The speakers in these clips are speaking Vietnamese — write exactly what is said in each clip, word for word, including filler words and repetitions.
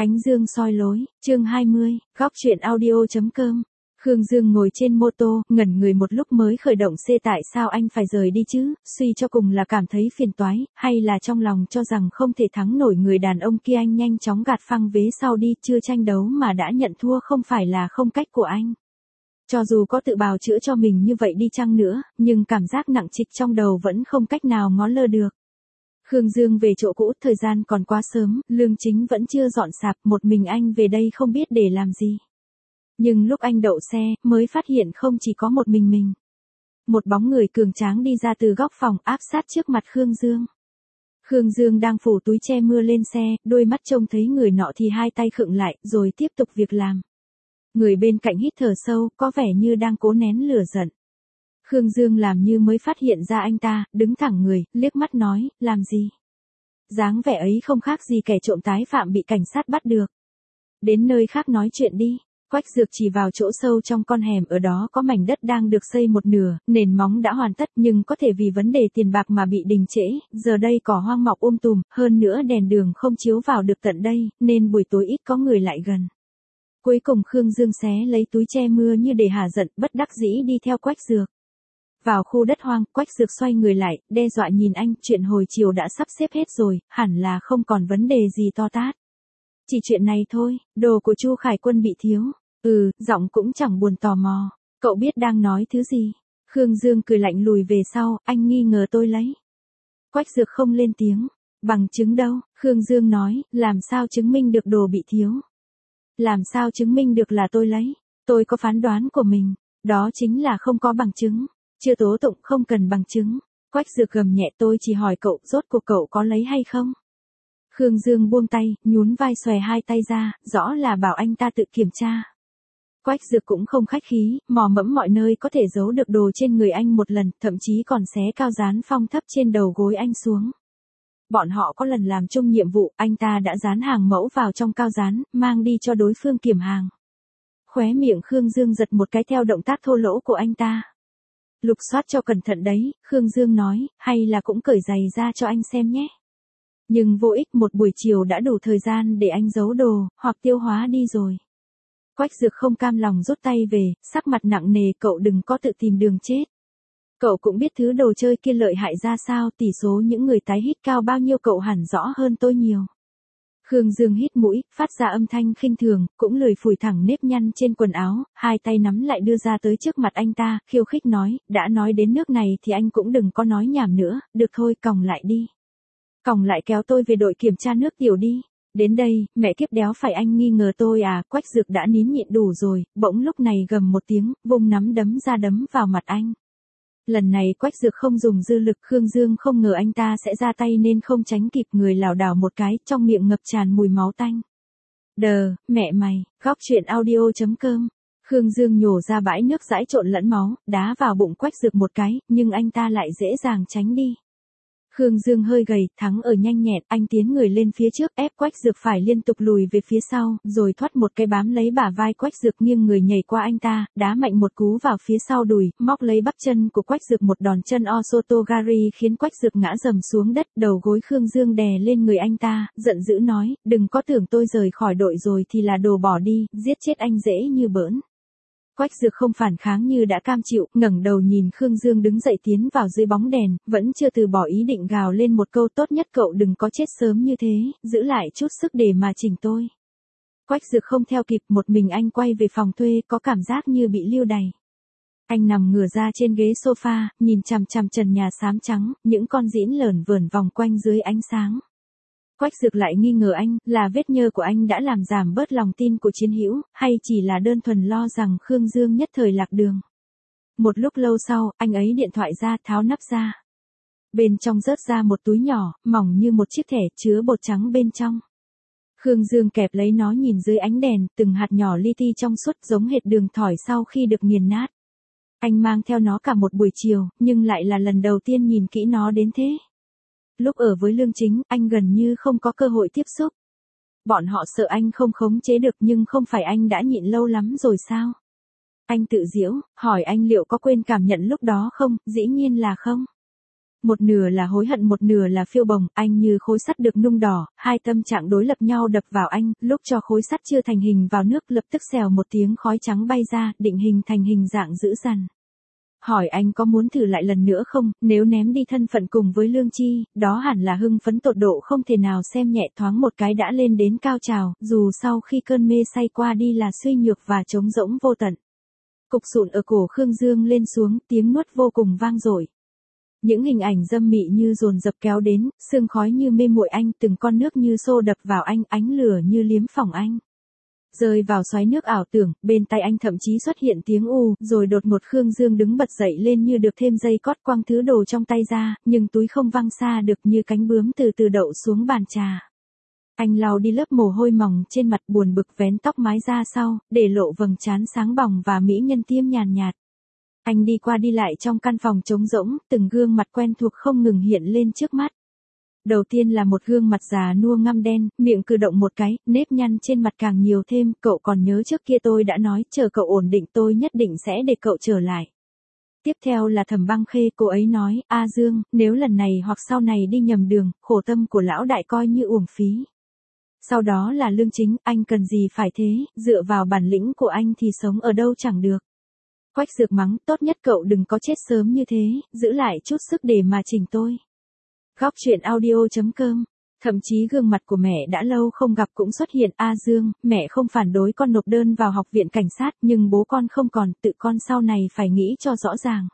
Ánh dương soi lối, chương hai mươi, góc truyện audio.com. Khương Dương ngồi trên mô tô, ngẩn người một lúc mới khởi động xe. Tại sao anh phải rời đi chứ, suy cho cùng là cảm thấy phiền toái, hay là trong lòng cho rằng không thể thắng nổi người đàn ông kia. Anh nhanh chóng gạt phăng vế sau đi, chưa tranh đấu mà đã nhận thua không phải là không cách của anh. Cho dù có tự bào chữa cho mình như vậy đi chăng nữa, nhưng cảm giác nặng trịch trong đầu vẫn không cách nào ngó lơ được. Khương Dương về chỗ cũ, thời gian còn quá sớm, Lương Chính vẫn chưa dọn sạp, một mình anh về đây không biết để làm gì. Nhưng lúc anh đậu xe, mới phát hiện không chỉ có một mình mình. Một bóng người cường tráng đi ra từ góc phòng, áp sát trước mặt Khương Dương. Khương Dương đang phủ túi che mưa lên xe, đôi mắt trông thấy người nọ thì hai tay khựng lại, rồi tiếp tục việc làm. Người bên cạnh hít thở sâu, có vẻ như đang cố nén lửa giận. Khương Dương làm như mới phát hiện ra anh ta, đứng thẳng người, liếc mắt nói, làm gì? Dáng vẻ ấy không khác gì kẻ trộm tái phạm bị cảnh sát bắt được. Đến nơi khác nói chuyện đi. Quách Dược chỉ vào chỗ sâu trong con hẻm, ở đó có mảnh đất đang được xây một nửa, nền móng đã hoàn tất nhưng có thể vì vấn đề tiền bạc mà bị đình trễ, giờ đây cỏ hoang mọc um tùm, hơn nữa đèn đường không chiếu vào được tận đây, nên buổi tối ít có người lại gần. Cuối cùng Khương Dương xé lấy túi che mưa như để hả giận, bất đắc dĩ đi theo Quách Dược. Vào khu đất hoang, Quách Dược xoay người lại, đe dọa nhìn anh, chuyện hồi chiều đã sắp xếp hết rồi, hẳn là không còn vấn đề gì to tát. Chỉ chuyện này thôi, đồ của Chu Khải Quân bị thiếu. Ừ, giọng cũng chẳng buồn tò mò. Cậu biết đang nói thứ gì? Khương Dương cười lạnh lùi về sau, anh nghi ngờ tôi lấy. Quách Dược không lên tiếng. Bằng chứng đâu? Khương Dương nói, làm sao chứng minh được đồ bị thiếu? Làm sao chứng minh được là tôi lấy? Tôi có phán đoán của mình. Đó chính là không có bằng chứng. Chưa tố tụng, không cần bằng chứng. Quách Dược gầm nhẹ, tôi chỉ hỏi cậu, rốt cuộc cậu có lấy hay không? Khương Dương buông tay, nhún vai xòe hai tay ra, rõ là bảo anh ta tự kiểm tra. Quách Dược cũng không khách khí, mò mẫm mọi nơi có thể giấu được đồ trên người anh một lần, thậm chí còn xé cao dán phong thấp trên đầu gối anh xuống. Bọn họ có lần làm chung nhiệm vụ, anh ta đã dán hàng mẫu vào trong cao dán, mang đi cho đối phương kiểm hàng. Khóe miệng Khương Dương giật một cái theo động tác thô lỗ của anh ta. Lục soát cho cẩn thận đấy, Khương Dương nói, hay là cũng cởi giày ra cho anh xem nhé. Nhưng vô ích, một buổi chiều đã đủ thời gian để anh giấu đồ, hoặc tiêu hóa đi rồi. Quách Dược không cam lòng rút tay về, sắc mặt nặng nề, cậu đừng có tự tìm đường chết. Cậu cũng biết thứ đồ chơi kia lợi hại ra sao, tỷ số những người tái hít cao bao nhiêu cậu hẳn rõ hơn tôi nhiều. Khương Dương hít mũi, phát ra âm thanh khinh thường, cũng lười phủi thẳng nếp nhăn trên quần áo, hai tay nắm lại đưa ra tới trước mặt anh ta, khiêu khích nói, đã nói đến nước này thì anh cũng đừng có nói nhảm nữa, được thôi, còng lại đi. Còng lại kéo tôi về đội kiểm tra nước tiểu đi. Đến đây, mẹ kiếp đéo phải anh nghi ngờ tôi à? Quách Dược đã nín nhịn đủ rồi, bỗng lúc này gầm một tiếng, vung nắm đấm ra đấm vào mặt anh. Lần này Quách Dược không dùng dư lực, Khương Dương không ngờ anh ta sẽ ra tay nên không tránh kịp, người lảo đảo một cái, trong miệng ngập tràn mùi máu tanh. Đờ, mẹ mày, góc truyện audio.com. Khương Dương nhổ ra bãi nước dãi trộn lẫn máu, đá vào bụng Quách Dược một cái, nhưng anh ta lại dễ dàng tránh đi. Khương Dương hơi gầy, thắng ở nhanh nhẹn, anh tiến người lên phía trước, ép Quách Dược phải liên tục lùi về phía sau, rồi thoát một cái bám lấy bả vai Quách Dược, nghiêng người nhảy qua anh ta, đá mạnh một cú vào phía sau đùi, móc lấy bắp chân của Quách Dược, một đòn chân Osotogari khiến Quách Dược ngã rầm xuống đất, đầu gối Khương Dương đè lên người anh ta, giận dữ nói, đừng có tưởng tôi rời khỏi đội rồi thì là đồ bỏ đi, giết chết anh dễ như bỡn. Quách Dược không phản kháng như đã cam chịu, ngẩng đầu nhìn Khương Dương đứng dậy tiến vào dưới bóng đèn, vẫn chưa từ bỏ ý định gào lên một câu, tốt nhất cậu đừng có chết sớm như thế, giữ lại chút sức để mà chỉnh tôi. Quách Dược không theo kịp, một mình anh quay về phòng thuê, có cảm giác như bị lưu đày. Anh nằm ngửa ra trên ghế sofa, nhìn chằm chằm trần nhà xám trắng, những con dĩn lởn vởn vòng quanh dưới ánh sáng. Quách Dược lại nghi ngờ anh, là vết nhơ của anh đã làm giảm bớt lòng tin của Chiến Hữu, hay chỉ là đơn thuần lo rằng Khương Dương nhất thời lạc đường. Một lúc lâu sau, anh ấy điện thoại ra, tháo nắp ra. Bên trong rớt ra một túi nhỏ, mỏng như một chiếc thẻ, chứa bột trắng bên trong. Khương Dương kẹp lấy nó nhìn dưới ánh đèn, từng hạt nhỏ li ti trong suốt giống hệt đường thỏi sau khi được nghiền nát. Anh mang theo nó cả một buổi chiều, nhưng lại là lần đầu tiên nhìn kỹ nó đến thế. Lúc ở với Lương Chính, anh gần như không có cơ hội tiếp xúc. Bọn họ sợ anh không khống chế được, nhưng không phải anh đã nhịn lâu lắm rồi sao? Anh tự giễu, hỏi anh liệu có quên cảm nhận lúc đó không, dĩ nhiên là không. Một nửa là hối hận, một nửa là phiêu bồng, anh như khối sắt được nung đỏ, hai tâm trạng đối lập nhau đập vào anh, lúc cho khối sắt chưa thành hình vào nước lập tức xèo một tiếng khói trắng bay ra, định hình thành hình dạng dữ dằn. Hỏi anh có muốn thử lại lần nữa không, nếu ném đi thân phận cùng với Lương Chi, đó hẳn là hưng phấn tột độ không thể nào xem nhẹ, thoáng một cái đã lên đến cao trào, dù sau khi cơn mê say qua đi là suy nhược và trống rỗng vô tận. Cục sụn ở cổ Khương Dương lên xuống, tiếng nuốt vô cùng vang dội. Những hình ảnh dâm mị như dồn dập kéo đến, sương khói như mê muội anh, từng con nước như xô đập vào anh, ánh lửa như liếm phỏng anh. Rơi vào xoáy nước ảo tưởng, bên tai anh thậm chí xuất hiện tiếng u, rồi đột ngột Khương Dương đứng bật dậy lên như được thêm dây cót, quăng thứ đồ trong tay ra, nhưng túi không văng xa được, như cánh bướm từ từ đậu xuống bàn trà. Anh lau đi lớp mồ hôi mỏng trên mặt, buồn bực vén tóc mái ra sau, để lộ vầng trán sáng bỏng và mỹ nhân tiêm nhàn nhạt. Anh đi qua đi lại trong căn phòng trống rỗng, từng gương mặt quen thuộc không ngừng hiện lên trước mắt. Đầu tiên là một gương mặt già nua ngăm đen, miệng cử động một cái, nếp nhăn trên mặt càng nhiều thêm, cậu còn nhớ trước kia tôi đã nói, chờ cậu ổn định tôi nhất định sẽ để cậu trở lại. Tiếp theo là Thẩm Băng Khê, cô ấy nói, A Dương, nếu lần này hoặc sau này đi nhầm đường, khổ tâm của lão đại coi như uổng phí. Sau đó là Lương Chính, anh cần gì phải thế, dựa vào bản lĩnh của anh thì sống ở đâu chẳng được. Quách Dược mắng, tốt nhất cậu đừng có chết sớm như thế, giữ lại chút sức để mà chỉnh tôi. Góc truyện audio chấm com. Thậm chí gương mặt của mẹ đã lâu không gặp cũng xuất hiện, A Dương, mẹ không phản đối con nộp đơn vào học viện cảnh sát, nhưng bố con không còn, tự con sau này phải nghĩ cho rõ ràng.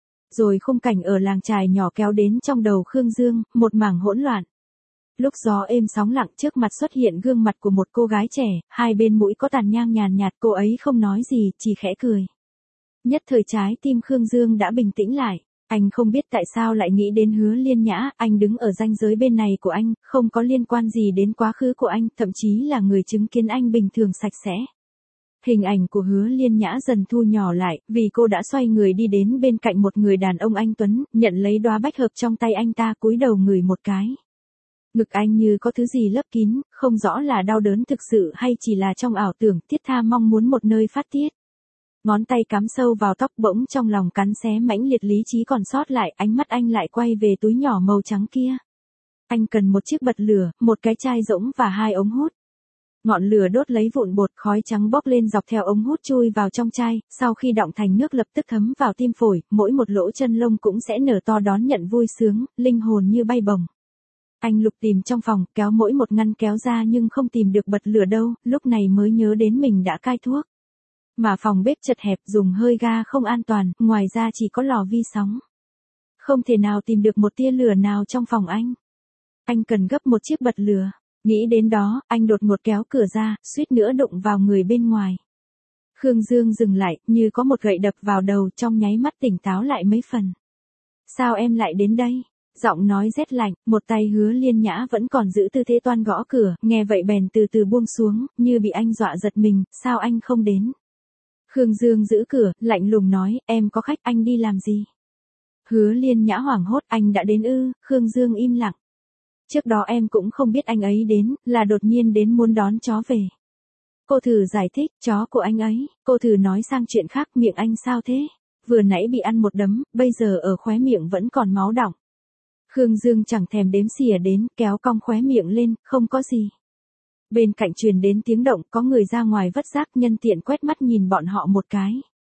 Rồi khung cảnh ở làng chài nhỏ kéo đến trong đầu Khương Dương, một mảng hỗn loạn. Lúc gió êm sóng lặng, trước mặt xuất hiện gương mặt của một cô gái trẻ, hai bên mũi có tàn nhang nhàn nhạt, cô ấy không nói gì, chỉ khẽ cười. Nhất thời trái tim Khương Dương đã bình tĩnh lại. Anh không biết tại sao lại nghĩ đến Hứa Liên Nhã, anh đứng ở ranh giới bên này của anh, không có liên quan gì đến quá khứ của anh, thậm chí là người chứng kiến anh bình thường sạch sẽ. Hình ảnh của Hứa Liên Nhã dần thu nhỏ lại, vì cô đã xoay người đi đến bên cạnh một người đàn ông anh tuấn, nhận lấy đóa bách hợp trong tay anh ta, cúi đầu ngửi một cái. Ngực anh như có thứ gì lấp kín, không rõ là đau đớn thực sự hay chỉ là trong ảo tưởng, thiết tha mong muốn một nơi phát tiết. Ngón tay cắm sâu vào tóc, bỗng trong lòng cắn xé mãnh liệt, lý trí còn sót lại, ánh mắt anh lại quay về túi nhỏ màu trắng kia. Anh cần một chiếc bật lửa, một cái chai rỗng và hai ống hút. Ngọn lửa đốt lấy vụn bột, khói trắng bốc lên dọc theo ống hút chui vào trong chai, sau khi đọng thành nước lập tức thấm vào tim phổi, mỗi một lỗ chân lông cũng sẽ nở to đón nhận vui sướng, linh hồn như bay bổng. Anh lục tìm trong phòng, kéo mỗi một ngăn kéo ra nhưng không tìm được bật lửa đâu, lúc này mới nhớ đến mình đã cai thuốc. Mà phòng bếp chật hẹp, dùng hơi ga không an toàn, ngoài ra chỉ có lò vi sóng. Không thể nào tìm được một tia lửa nào trong phòng anh. Anh cần gấp một chiếc bật lửa. Nghĩ đến đó, anh đột ngột kéo cửa ra, suýt nữa đụng vào người bên ngoài. Khương Dương dừng lại, như có một gậy đập vào đầu, trong nháy mắt tỉnh táo lại mấy phần. Sao em lại đến đây? Giọng nói rét lạnh, một tay Hứa Liên Nhã vẫn còn giữ tư thế toan gõ cửa, nghe vậy bèn từ từ buông xuống, như bị anh dọa giật mình, sao anh không đến? Khương Dương giữ cửa, lạnh lùng nói, em có khách, anh đi làm gì? Hứa Liên Nhã hoảng hốt, anh đã đến ư? Khương Dương im lặng. Trước đó em cũng không biết anh ấy đến, là đột nhiên đến muốn đón chó về. Cô thử giải thích, chó của anh ấy, cô thử nói sang chuyện khác, miệng anh sao thế? Vừa nãy bị ăn một đấm, bây giờ ở khóe miệng vẫn còn máu đọng. Khương Dương chẳng thèm đếm xỉa đến, kéo cong khóe miệng lên, không có gì. Bên cạnh truyền đến tiếng động, có người ra ngoài vất rác, nhân tiện quét mắt nhìn bọn họ một cái.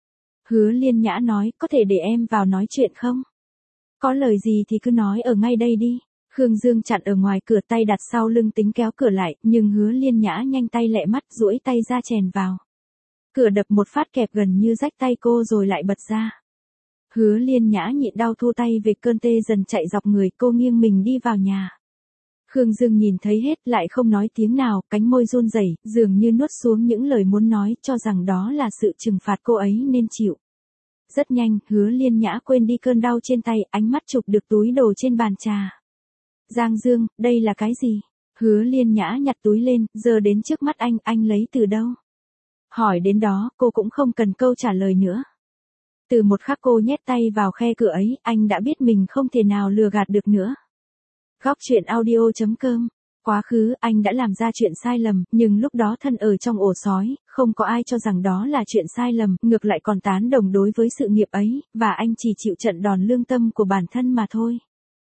Hứa Liên Nhã nói, có thể để em vào nói chuyện không? Có lời gì thì cứ nói ở ngay đây đi. Khương Dương chặn ở ngoài cửa, tay đặt sau lưng tính kéo cửa lại, nhưng Hứa Liên Nhã nhanh tay lẹ mắt, duỗi tay ra chèn vào. Cửa đập một phát kẹp gần như rách tay cô rồi lại bật ra. Hứa Liên Nhã nhịn đau thu tay về, cơn tê dần chạy dọc người, cô nghiêng mình đi vào nhà. Khương Dương nhìn thấy hết, lại không nói tiếng nào, cánh môi run rẩy, dường như nuốt xuống những lời muốn nói, cho rằng đó là sự trừng phạt cô ấy nên chịu. Rất nhanh, Hứa Liên Nhã quên đi cơn đau trên tay, ánh mắt chụp được túi đồ trên bàn trà. Giang Dương, đây là cái gì? Hứa Liên Nhã nhặt túi lên, giơ đến trước mắt anh, anh lấy từ đâu? Hỏi đến đó, cô cũng không cần câu trả lời nữa. Từ một khắc cô nhét tay vào khe cửa ấy, anh đã biết mình không thể nào lừa gạt được nữa. Góc truyện audio chấm com. Quá khứ, anh đã làm ra chuyện sai lầm, nhưng lúc đó thân ở trong ổ sói, không có ai cho rằng đó là chuyện sai lầm, ngược lại còn tán đồng đối với sự nghiệp ấy, và anh chỉ chịu trận đòn lương tâm của bản thân mà thôi.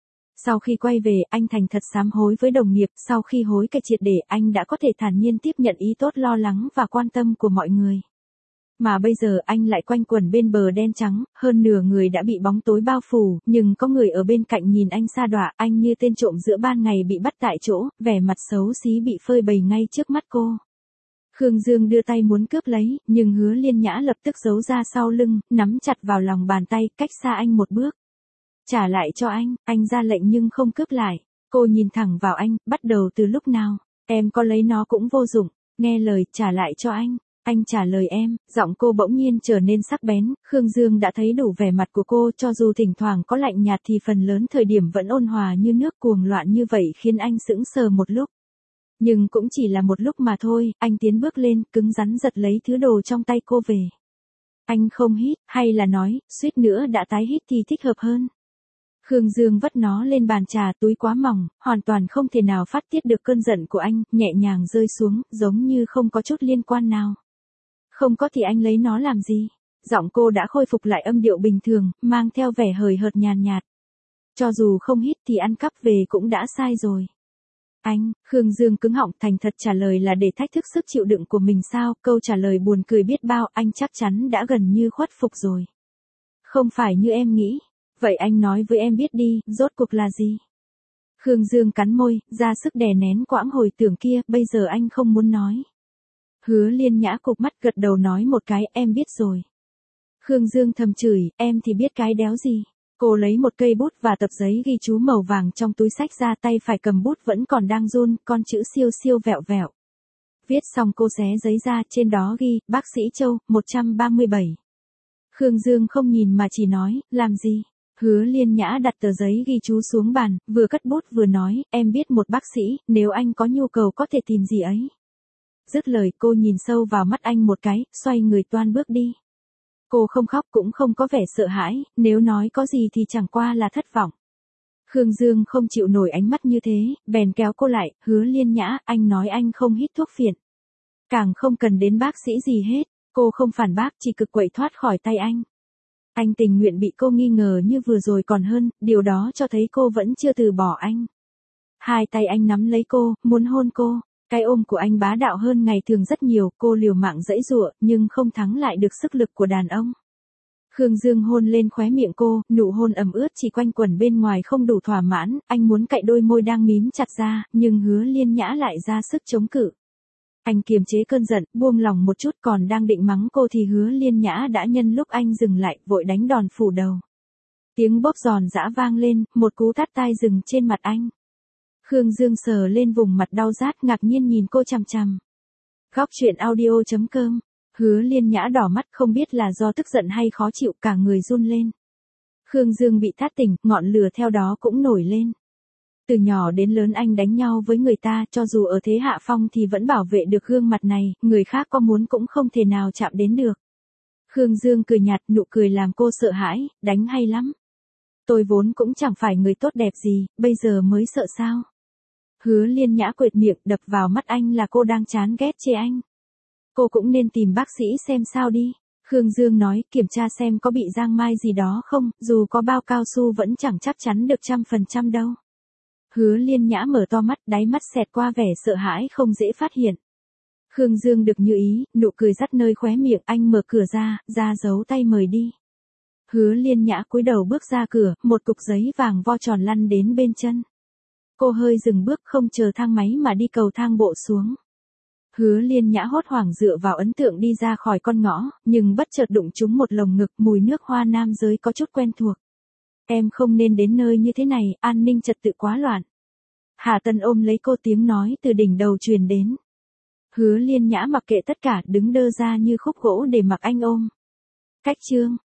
Sau khi quay về, anh thành thật sám hối với đồng nghiệp, sau khi hối cải triệt để, anh đã có thể thản nhiên tiếp nhận ý tốt lo lắng và quan tâm của mọi người. Mà bây giờ anh lại quanh quẩn bên bờ đen trắng, hơn nửa người đã bị bóng tối bao phủ, nhưng có người ở bên cạnh nhìn anh sa đọa, anh như tên trộm giữa ban ngày bị bắt tại chỗ, vẻ mặt xấu xí bị phơi bày ngay trước mắt cô. Khương Dương đưa tay muốn cướp lấy, nhưng Hứa Liên Nhã lập tức giấu ra sau lưng, nắm chặt vào lòng bàn tay, cách xa anh một bước. Trả lại cho anh, anh ra lệnh nhưng không cướp lại. Cô nhìn thẳng vào anh, bắt đầu từ lúc nào, em có lấy nó cũng vô dụng, nghe lời, trả lại cho anh. Anh trả lời em, giọng cô bỗng nhiên trở nên sắc bén, Khương Dương đã thấy đủ vẻ mặt của cô, cho dù thỉnh thoảng có lạnh nhạt thì phần lớn thời điểm vẫn ôn hòa như nước, cuồng loạn như vậy khiến anh sững sờ một lúc. Nhưng cũng chỉ là một lúc mà thôi, anh tiến bước lên, cứng rắn giật lấy thứ đồ trong tay cô về. Anh không hít, hay là nói, suýt nữa đã tái hít thì thích hợp hơn. Khương Dương vất nó lên bàn trà, túi quá mỏng, hoàn toàn không thể nào phát tiết được cơn giận của anh, nhẹ nhàng rơi xuống, giống như không có chút liên quan nào. Không có thì anh lấy nó làm gì? Giọng cô đã khôi phục lại âm điệu bình thường, mang theo vẻ hời hợt nhàn nhạt. Cho dù không hít thì ăn cắp về cũng đã sai rồi. Anh, Khương Dương cứng họng, thành thật trả lời là để thách thức sức chịu đựng của mình sao? Câu trả lời buồn cười biết bao, anh chắc chắn đã gần như khuất phục rồi. Không phải như em nghĩ. Vậy anh nói với em biết đi, rốt cuộc là gì? Khương Dương cắn môi, ra sức đè nén quãng hồi tưởng kia, bây giờ anh không muốn nói. Hứa Liên Nhã cụp mắt gật đầu nói một cái, em biết rồi. Khương Dương thầm chửi, em thì biết cái đéo gì. Cô lấy một cây bút và tập giấy ghi chú màu vàng trong túi xách ra, tay phải cầm bút vẫn còn đang run, con chữ siêu siêu vẹo vẹo. Viết xong cô xé giấy ra, trên đó ghi, bác sĩ Châu, một trăm ba mươi bảy. Khương Dương không nhìn mà chỉ nói, làm gì? Hứa Liên Nhã đặt tờ giấy ghi chú xuống bàn, vừa cất bút vừa nói, em biết một bác sĩ, nếu anh có nhu cầu có thể tìm gì ấy. Dứt lời cô nhìn sâu vào mắt anh một cái, xoay người toan bước đi. Cô không khóc cũng không có vẻ sợ hãi, nếu nói có gì thì chẳng qua là thất vọng. Khương Dương không chịu nổi ánh mắt như thế, bèn kéo cô lại, Hứa Liên Nhã, anh nói anh không hít thuốc phiện. Càng không cần đến bác sĩ gì hết, cô không phản bác, chỉ cực quậy thoát khỏi tay anh. Anh tình nguyện bị cô nghi ngờ như vừa rồi còn hơn, điều đó cho thấy cô vẫn chưa từ bỏ anh. Hai tay anh nắm lấy cô, muốn hôn cô. Cái ôm của anh bá đạo hơn ngày thường rất nhiều, cô liều mạng giãy giụa, nhưng không thắng lại được sức lực của đàn ông. Khương Dương hôn lên khóe miệng cô, nụ hôn ẩm ướt chỉ quanh quẩn bên ngoài không đủ thỏa mãn, anh muốn cạy đôi môi đang mím chặt ra, nhưng Hứa Liên Nhã lại ra sức chống cự. Anh kiềm chế cơn giận, buông lòng một chút, còn đang định mắng cô thì Hứa Liên Nhã đã nhân lúc anh dừng lại, vội đánh đòn phủ đầu. Tiếng bóp giòn giã vang lên, một cú tát tai dừng trên mặt anh. Khương Dương sờ lên vùng mặt đau rát, ngạc nhiên nhìn cô chằm chằm. Góc truyện audio chấm com. Hứa Liên Nhã đỏ mắt, không biết là do tức giận hay khó chịu, cả người run lên. Khương Dương bị thát tỉnh, ngọn lửa theo đó cũng nổi lên. Từ nhỏ đến lớn anh đánh nhau với người ta, cho dù ở thế hạ phong thì vẫn bảo vệ được gương mặt này, người khác có muốn cũng không thể nào chạm đến được. Khương Dương cười nhạt, nụ cười làm cô sợ hãi, đánh hay lắm. Tôi vốn cũng chẳng phải người tốt đẹp gì, bây giờ mới sợ sao? Hứa Liên Nhã quệt miệng, đập vào mắt anh là cô đang chán ghét chê anh. Cô cũng nên tìm bác sĩ xem sao đi. Khương Dương nói, kiểm tra xem có bị giang mai gì đó không, dù có bao cao su vẫn chẳng chắc chắn được trăm phần trăm đâu. Hứa Liên Nhã mở to mắt, đáy mắt xẹt qua vẻ sợ hãi không dễ phát hiện. Khương Dương được như ý, nụ cười dắt nơi khóe miệng, anh mở cửa ra, ra giấu tay mời đi. Hứa Liên Nhã cúi đầu bước ra cửa, một cục giấy vàng vo tròn lăn đến bên chân. Cô hơi dừng bước, không chờ thang máy mà đi cầu thang bộ xuống. Hứa Liên Nhã hốt hoảng dựa vào ấn tượng đi ra khỏi con ngõ, nhưng bất chợt đụng trúng một lồng ngực, mùi nước hoa nam giới có chút quen thuộc. Em không nên đến nơi như thế này, an ninh trật tự quá loạn. Hà Tân ôm lấy cô, tiếng nói từ đỉnh đầu truyền đến. Hứa Liên Nhã mặc kệ tất cả, đứng đơ ra như khúc gỗ để mặc anh ôm. Cách chương.